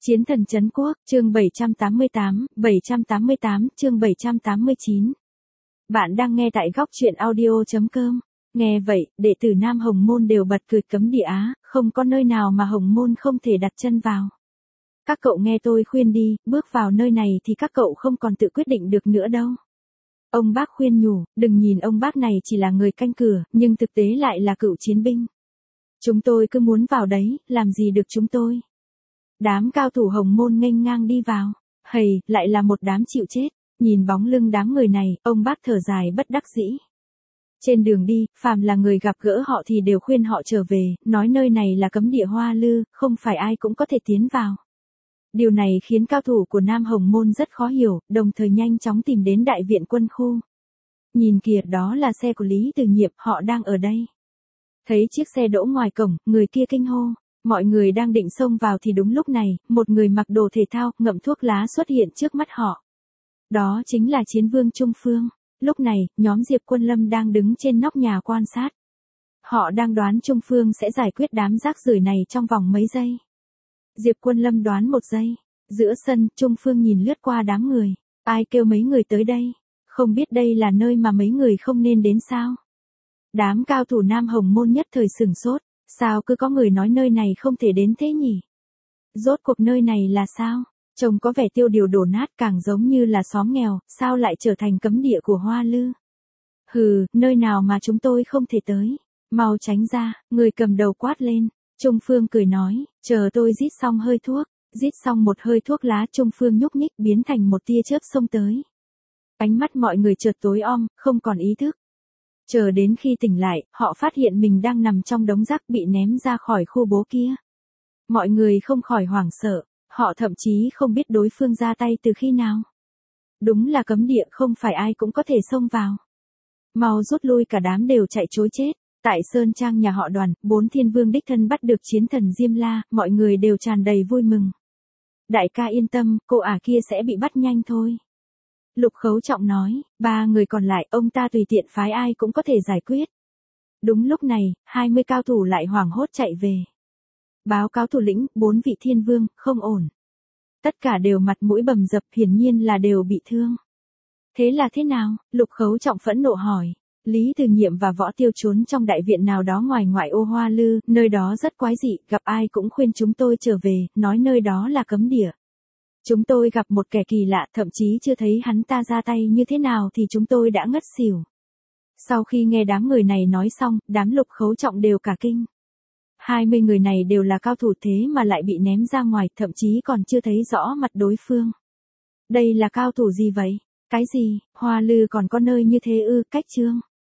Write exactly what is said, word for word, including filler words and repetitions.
Chiến thần trấn quốc, chương bảy trăm tám mươi tám, bảy trăm tám mươi tám, chương bảy trăm tám mươi chín. Bạn đang nghe tại góc truyện audio chấm com. Nghe vậy, đệ tử Nam Hồng Môn đều bật cười cấm địa Á, không có nơi nào mà Hồng Môn không thể đặt chân vào. Các cậu nghe tôi khuyên đi, bước vào nơi này thì các cậu không còn tự quyết định được nữa đâu. Ông bác khuyên nhủ, đừng nhìn ông bác này chỉ là người canh cửa, nhưng thực tế lại là cựu chiến binh. Chúng tôi cứ muốn vào đấy, làm gì được chúng tôi. Đám cao thủ Hồng Môn nghênh ngang đi vào. Hầy, lại là một đám chịu chết. Nhìn bóng lưng đám người này, ông bác thở dài bất đắc dĩ. Trên đường đi, phàm là người gặp gỡ họ thì đều khuyên họ trở về, nói nơi này là cấm địa Hoa Lư, không phải ai cũng có thể tiến vào. Điều này khiến cao thủ của Nam Hồng Môn rất khó hiểu, đồng thời nhanh chóng tìm đến đại viện quân khu. Nhìn kìa, đó là xe của Lý Từ Nhiệm, họ đang ở đây. Thấy chiếc xe đỗ ngoài cổng, người kia kinh hô. Mọi người đang định xông vào thì đúng lúc này, một người mặc đồ thể thao, ngậm thuốc lá xuất hiện trước mắt họ. Đó chính là Chiến Vương Trung Phương. Lúc này, nhóm Diệp Quân Lâm đang đứng trên nóc nhà quan sát. Họ đang đoán Trung Phương sẽ giải quyết đám rác rưởi này trong vòng mấy giây. Diệp Quân Lâm đoán một giây. Giữa sân, Trung Phương nhìn lướt qua đám người. Ai kêu mấy người tới đây? Không biết đây là nơi mà mấy người không nên đến sao? Đám cao thủ Nam Hồng Môn nhất thời sửng sốt. Sao cứ có người nói nơi này không thể đến thế nhỉ? Rốt cuộc nơi này là sao? Trông có vẻ tiêu điều đổ nát, càng giống như là xóm nghèo, sao lại trở thành cấm địa của Hoa Lư? Hừ, nơi nào mà chúng tôi không thể tới? Mau tránh ra, người cầm đầu quát lên. Trung Phương cười nói, chờ tôi rít xong hơi thuốc. Rít xong một hơi thuốc lá, Trung Phương nhúc nhích biến thành một tia chớp xông tới. Ánh mắt mọi người chợt tối om, không còn ý thức. Chờ đến khi tỉnh lại, họ phát hiện mình đang nằm trong đống rác bị ném ra khỏi khu bố kia. Mọi người không khỏi hoảng sợ, họ thậm chí không biết đối phương ra tay từ khi nào. Đúng là cấm địa, không phải ai cũng có thể xông vào. Mau rút lui, cả đám đều chạy trối chết. Tại Sơn Trang nhà họ Đoàn, bốn thiên vương đích thân bắt được chiến thần Diêm La, mọi người đều tràn đầy vui mừng. Đại ca yên tâm, cô ả kia sẽ bị bắt nhanh thôi. Lục Khấu Trọng nói, ba người còn lại ông ta tùy tiện phái ai cũng có thể giải quyết. Đúng lúc này, hai mươi cao thủ lại hoảng hốt chạy về. Báo cáo thủ lĩnh, bốn vị thiên vương, không ổn. Tất cả đều mặt mũi bầm dập, hiển nhiên là đều bị thương. Thế là thế nào? Lục Khấu Trọng phẫn nộ hỏi. Lý Từ Nhiệm và Võ Tiêu trốn trong đại viện nào đó ngoài ngoại ô Hoa Lư, nơi đó rất quái dị, gặp ai cũng khuyên chúng tôi trở về, nói nơi đó là cấm địa. Chúng tôi gặp một kẻ kỳ lạ, thậm chí chưa thấy hắn ta ra tay như thế nào thì chúng tôi đã ngất xỉu. Sau khi nghe đám người này nói xong, đám Lục Khấu Trọng đều cả kinh. hai mươi người này đều là cao thủ, thế mà lại bị ném ra ngoài, thậm chí còn chưa thấy rõ mặt đối phương. Đây là cao thủ gì vậy? Cái gì? Hoa Lư còn có nơi như thế ư? Cách chương.